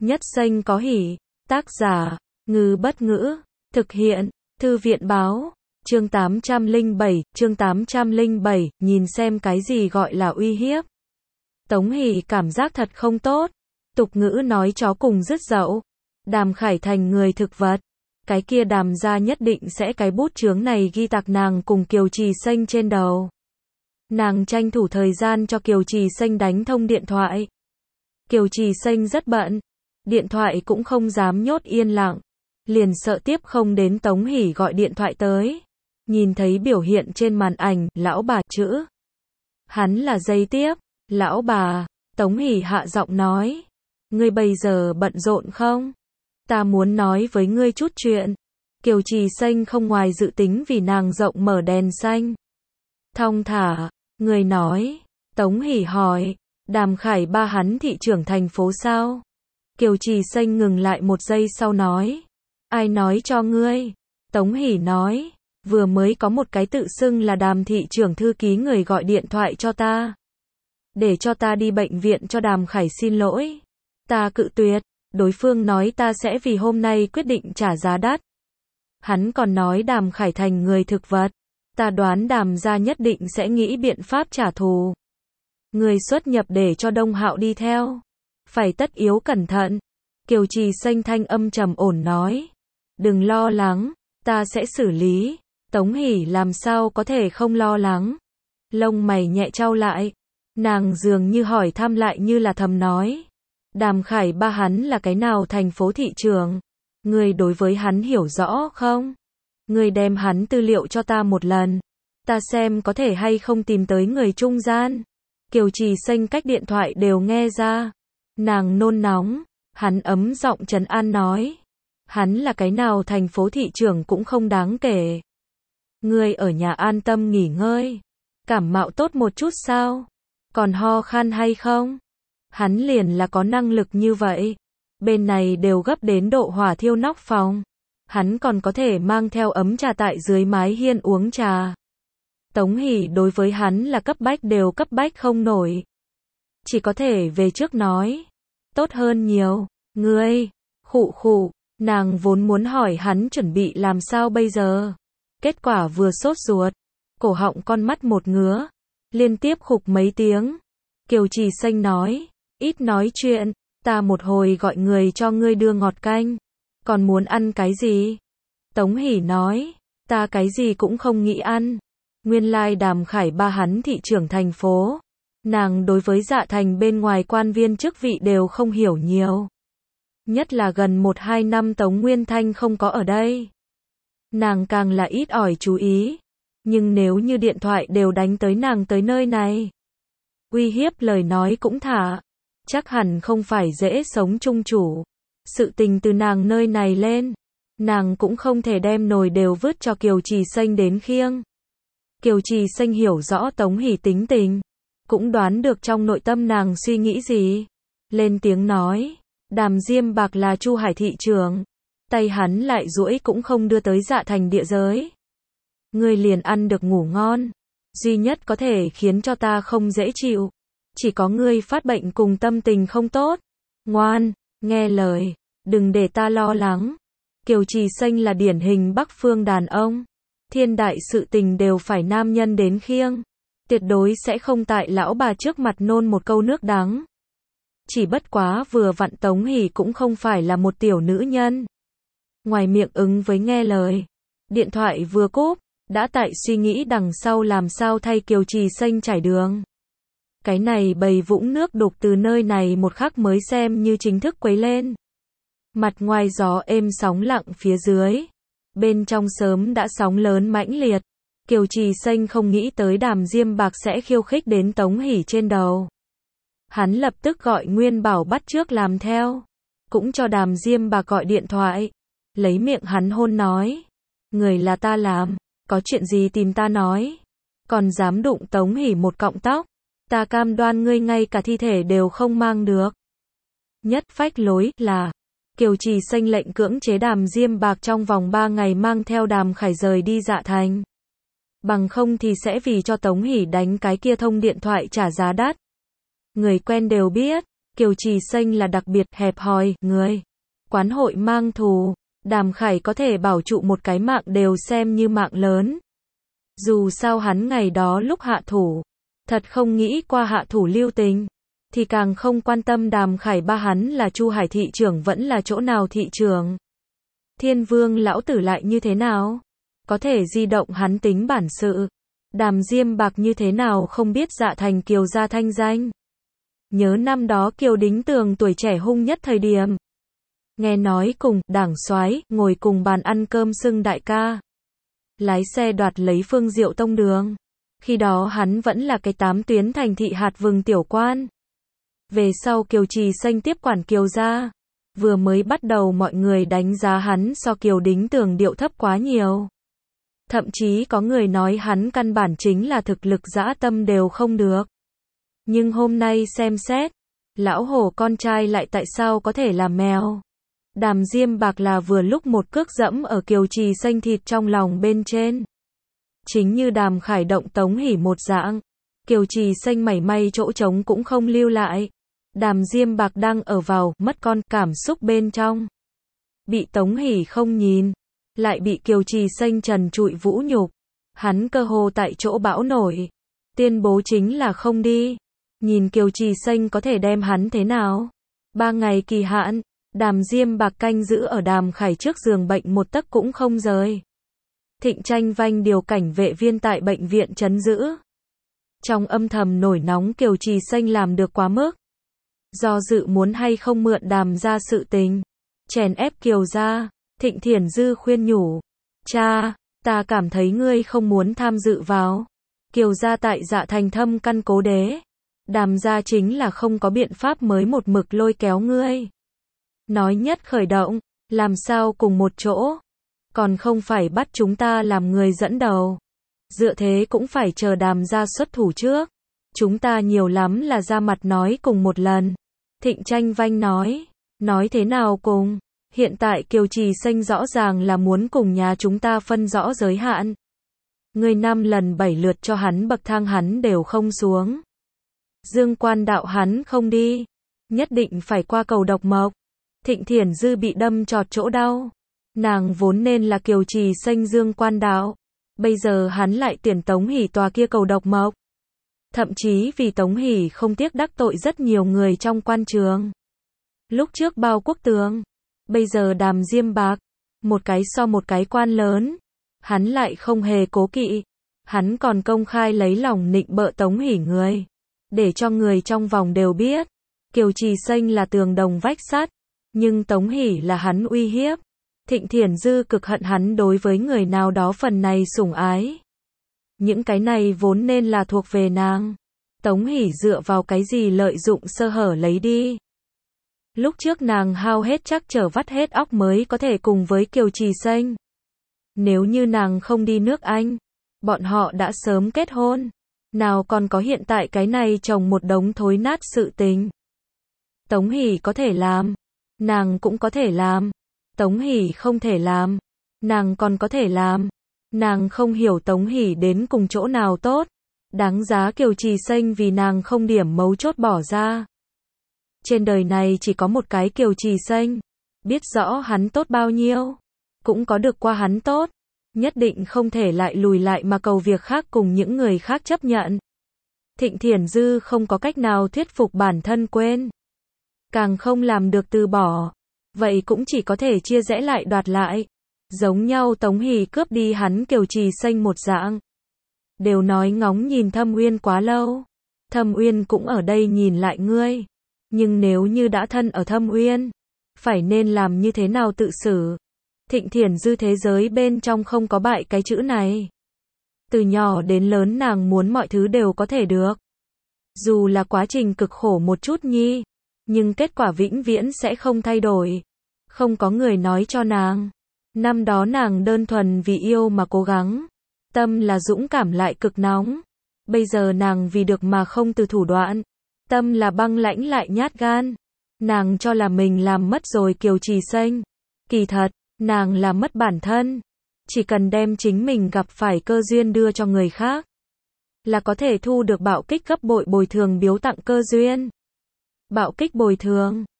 Nhất xanh có hỉ. Tác giả, Ngư Bất Ngữ. Thực hiện, Thư viện Báo. Chương 807, nhìn xem cái gì gọi là uy hiếp. Tống Hỷ cảm giác thật không tốt. Tục ngữ nói chó cùng rứt dậu. Đàm Khải thành người thực vật. Cái kia Đàm gia nhất định sẽ cái bút chướng này ghi tạc nàng cùng Kiều Trì Xanh trên đầu. Nàng tranh thủ thời gian cho Kiều Trì Xanh đánh thông điện thoại. Kiều Trì Xanh rất bận. Điện thoại cũng không dám nhốt yên lặng. Liền sợ tiếp không đến Tống Hỷ gọi điện thoại tới. Nhìn thấy biểu hiện trên màn ảnh, lão bà chữ. Hắn là dây tiếp. Lão bà, Tống Hỷ hạ giọng nói. Ngươi bây giờ bận rộn không? Ta muốn nói với ngươi chút chuyện. Kiều Trì Xanh không ngoài dự tính vì nàng rộng mở đèn xanh. Thong thả, người nói. Tống Hỷ hỏi, Đàm Khải ba hắn thị trưởng thành phố sao? Kiều Trì Xanh ngừng lại một giây sau nói. Ai nói cho ngươi? Tống Hỷ nói, vừa mới có một cái tự xưng là Đàm thị trưởng thư ký người gọi điện thoại cho ta. Để cho ta đi bệnh viện cho Đàm Khải xin lỗi. Ta cự tuyệt, đối phương nói ta sẽ vì hôm nay quyết định trả giá đắt. Hắn còn nói Đàm Khải thành người thực vật. Ta đoán Đàm gia nhất định sẽ nghĩ biện pháp trả thù. Người xuất nhập để cho Đông Hạo đi theo. Phải tất yếu cẩn thận. Kiều Trì Xanh thanh âm trầm ổn nói. Đừng lo lắng, ta sẽ xử lý. Tống Hỷ làm sao có thể không lo lắng. Lông mày nhẹ chau lại. Nàng dường như hỏi thăm lại như là thầm nói. Đàm Khải ba hắn là cái nào thành phố thị trưởng? Người đối với hắn hiểu rõ không? Người đem hắn tư liệu cho ta một lần. Ta xem có thể hay không tìm tới người trung gian. Kiều Trì Xanh cách điện thoại đều nghe ra. Nàng nôn nóng. Hắn ấm giọng trấn an nói. Hắn là cái nào thành phố thị trưởng cũng không đáng kể. Ngươi ở nhà an tâm nghỉ ngơi. Cảm mạo tốt một chút sao? Còn ho khan hay không? Hắn liền là có năng lực như vậy. Bên này đều gấp đến độ hỏa thiêu nóc phòng. Hắn còn có thể mang theo ấm trà tại dưới mái hiên uống trà. Tống Hỷ đối với hắn là cấp bách đều cấp bách không nổi. Chỉ có thể về trước nói. Tốt hơn nhiều. Ngươi, khụ khụ, nàng vốn muốn hỏi hắn chuẩn bị làm sao bây giờ. Kết quả vừa sốt ruột. Cổ họng con mắt một ngứa. Liên tiếp khục mấy tiếng. Kiều Trì Xanh nói. Ít nói chuyện. Ta một hồi gọi người cho ngươi đưa ngọt canh. Còn muốn ăn cái gì? Tống Hỷ nói. Ta cái gì cũng không nghĩ ăn. Nguyên lai Đàm Khải ba hắn thị trưởng thành phố. Nàng đối với Dạ Thành bên ngoài quan viên chức vị đều không hiểu nhiều. Nhất là gần 1-2 năm Tống Nguyên Thanh không có ở đây. Nàng càng là ít ỏi chú ý. Nhưng nếu như điện thoại đều đánh tới nàng tới nơi này. Uy hiếp lời nói cũng thả. Chắc hẳn không phải dễ sống chung chủ. Sự tình từ nàng nơi này lên. Nàng cũng không thể đem nồi đều vứt cho Kiều Trì Xanh đến khiêng. Kiều Trì Xanh hiểu rõ Tống Hỷ tính tình. Cũng đoán được trong nội tâm nàng suy nghĩ gì. Lên tiếng nói. Đàm Diêm Bạc là Chu Hải thị trưởng. Tay hắn lại duỗi cũng không đưa tới Dạ Thành địa giới. Ngươi liền ăn được ngủ ngon. Duy nhất có thể khiến cho ta không dễ chịu. Chỉ có ngươi phát bệnh cùng tâm tình không tốt. Ngoan, nghe lời. Đừng để ta lo lắng. Kiều Trì Xanh là điển hình Bắc phương đàn ông. Thiên đại sự tình đều phải nam nhân đến khiêng. Tuyệt đối sẽ không tại lão bà trước mặt nôn một câu nước đắng. Chỉ bất quá vừa vặn Tống Hỷ cũng không phải là một tiểu nữ nhân. Ngoài miệng ứng với nghe lời. Điện thoại vừa cúp, đã tại suy nghĩ đằng sau làm sao thay Kiều Trì Xanh trải đường. Cái này bầy vũng nước đục từ nơi này một khắc mới xem như chính thức quấy lên. Mặt ngoài gió êm sóng lặng phía dưới. Bên trong sớm đã sóng lớn mãnh liệt. Kiều Trì Xanh không nghĩ tới Đàm Diêm Bạc sẽ khiêu khích đến Tống Hỷ trên đầu. Hắn lập tức gọi Nguyên Bảo bắt chước làm theo. Cũng cho Đàm Diêm Bạc gọi điện thoại. Lấy miệng hắn hôn nói. Người là ta làm. Có chuyện gì tìm ta nói. Còn dám đụng Tống Hỷ một cọng tóc. Ta cam đoan ngươi ngay cả thi thể đều không mang được. Nhất phách lối là. Kiều Trì Xanh lệnh cưỡng chế Đàm Diêm Bạc trong vòng 3 ngày mang theo Đàm Khải rời đi Dạ Thành. Bằng không thì sẽ vì cho Tống Hỷ đánh cái kia thông điện thoại trả giá đắt. Người quen đều biết, Kiều Trì Xanh là đặc biệt hẹp hòi, người. Quán hội mang thù, Đàm Khải có thể bảo trụ một cái mạng đều xem như mạng lớn. Dù sao hắn ngày đó lúc hạ thủ, thật không nghĩ qua hạ thủ lưu tình, thì càng không quan tâm Đàm Khải ba hắn là Chu Hải thị trưởng vẫn là chỗ nào thị trưởng. Thiên Vương lão tử lại như thế nào? Có thể di động hắn tính bản sự. Đàm Diêm Bạc như thế nào không biết dạ thành Kiều gia thanh danh. Nhớ năm đó Kiều Đính Tường tuổi trẻ hung nhất thời điểm. Nghe nói cùng đảng soái ngồi cùng bàn ăn cơm xưng đại ca. Lái xe đoạt lấy Phương Diệu tông đường. Khi đó hắn vẫn là cái 8 tuyến thành thị hạt vừng tiểu quan. Về sau Kiều Trì Xanh tiếp quản Kiều gia. Vừa mới bắt đầu mọi người đánh giá hắn so Kiều Đính Tường điệu thấp quá nhiều. Thậm chí có người nói hắn căn bản chính là thực lực dã tâm đều không được. Nhưng hôm nay xem xét, lão hổ con trai lại tại sao có thể làm mèo. Đàm Diêm Bạc là vừa lúc một cước dẫm ở Kiều Trì Xanh thịt trong lòng bên trên. Chính như Đàm Khải động Tống Hỷ một dạng, Kiều Trì Xanh mảy may chỗ trống cũng không lưu lại. Đàm Diêm Bạc đang ở vào mất con cảm xúc bên trong. Bị Tống Hỷ không nhìn, lại bị Kiều Trì Xanh trần trụi vũ nhục. Hắn cơ hồ tại chỗ bão nổi. Tuyên bố chính là không đi. Nhìn Kiều Trì Xanh có thể đem hắn thế nào. 3 ngày kỳ hạn, Đàm Diêm Bạc canh giữ ở Đàm Khải trước giường bệnh một tấc cũng không rời. Thịnh Tranh Vanh điều cảnh vệ viên tại bệnh viện trấn giữ. Trong âm thầm nổi nóng Kiều Trì Xanh làm được quá mức. Do dự muốn hay không mượn Đàm ra sự tình. Chèn ép Kiều gia. Thịnh Thiển Dư khuyên nhủ. Cha, ta cảm thấy ngươi không muốn tham dự vào. Kiều gia tại Dạ Thành thâm căn cố đế. Đàm gia chính là không có biện pháp mới một mực lôi kéo ngươi. Nói nhất khởi động, làm sao cùng một chỗ. Còn không phải bắt chúng ta làm người dẫn đầu. Dựa thế cũng phải chờ Đàm gia xuất thủ trước. Chúng ta nhiều lắm là ra mặt nói cùng một lần. Thịnh Tranh Vanh nói. Nói thế nào cùng? Hiện tại Kiều Trì Xanh rõ ràng là muốn cùng nhà chúng ta phân rõ giới hạn. Ngươi 5 lần 7 lượt cho hắn bậc thang hắn đều không xuống. Dương Quan đạo hắn không đi. Nhất định phải qua cầu độc mộc. Thịnh Thiển Dư bị đâm trọt chỗ đau. Nàng vốn nên là Kiều Trì Xanh Dương Quan đạo. Bây giờ hắn lại tuyển Tống Hỷ tòa kia cầu độc mộc. Thậm chí vì Tống Hỷ không tiếc đắc tội rất nhiều người trong quan trường. Lúc trước Bao Quốc Tường. Bây giờ Đàm Diêm Bạc. Một cái so một cái quan lớn. Hắn lại không hề cố kỵ. Hắn còn công khai lấy lòng nịnh bợ Tống Hỷ người. Để cho người trong vòng đều biết. Kiều Trì Xanh là tường đồng vách sắt. Nhưng Tống Hỷ là hắn uy hiếp. Thịnh Thiển Dư cực hận hắn đối với người nào đó phần này sủng ái. Những cái này vốn nên là thuộc về nàng. Tống Hỷ dựa vào cái gì lợi dụng sơ hở lấy đi. Lúc trước nàng hao hết chắc trở vắt hết óc mới có thể cùng với Kiều Trì Xanh. Nếu như nàng không đi nước Anh, bọn họ đã sớm kết hôn. Nào còn có hiện tại cái này chồng một đống thối nát sự tình. Tống Hỷ có thể làm. Nàng cũng có thể làm. Tống Hỷ không thể làm. Nàng còn có thể làm. Nàng không hiểu Tống Hỷ đến cùng chỗ nào tốt. Đáng giá Kiều Trì Xanh vì nàng không điểm mấu chốt bỏ ra. Trên đời này chỉ có một cái Kiều Trì Xanh. Biết rõ hắn tốt bao nhiêu. Cũng có được qua hắn tốt. Nhất định không thể lại lùi lại mà cầu việc khác cùng những người khác chấp nhận. Thịnh Thiển Dư không có cách nào thuyết phục bản thân quên. Càng không làm được từ bỏ. Vậy cũng chỉ có thể chia rẽ lại đoạt lại. Giống nhau Tống Hỷ cướp đi hắn Kiều Trì Xanh một dạng. Đều nói ngóng nhìn Thâm Uyên quá lâu. Thâm Uyên cũng ở đây nhìn lại ngươi. Nhưng nếu như đã thân ở Thâm Uyên, phải nên làm như thế nào tự xử? Thịnh Thiển Dư thế giới bên trong không có bại cái chữ này. Từ nhỏ đến lớn nàng muốn mọi thứ đều có thể được. Dù là quá trình cực khổ một chút nhi, nhưng kết quả vĩnh viễn sẽ không thay đổi. Không có người nói cho nàng. Năm đó nàng đơn thuần vì yêu mà cố gắng. Tâm là dũng cảm lại cực nóng. Bây giờ nàng vì được mà không từ thủ đoạn. Tâm là băng lãnh lại nhát gan. Nàng cho là mình làm mất rồi Kiều Trì Xanh. Kỳ thật, nàng làm mất bản thân. Chỉ cần đem chính mình gặp phải cơ duyên đưa cho người khác, là có thể thu được bạo kích gấp bội bồi thường biếu tặng cơ duyên. Bạo kích bồi thường.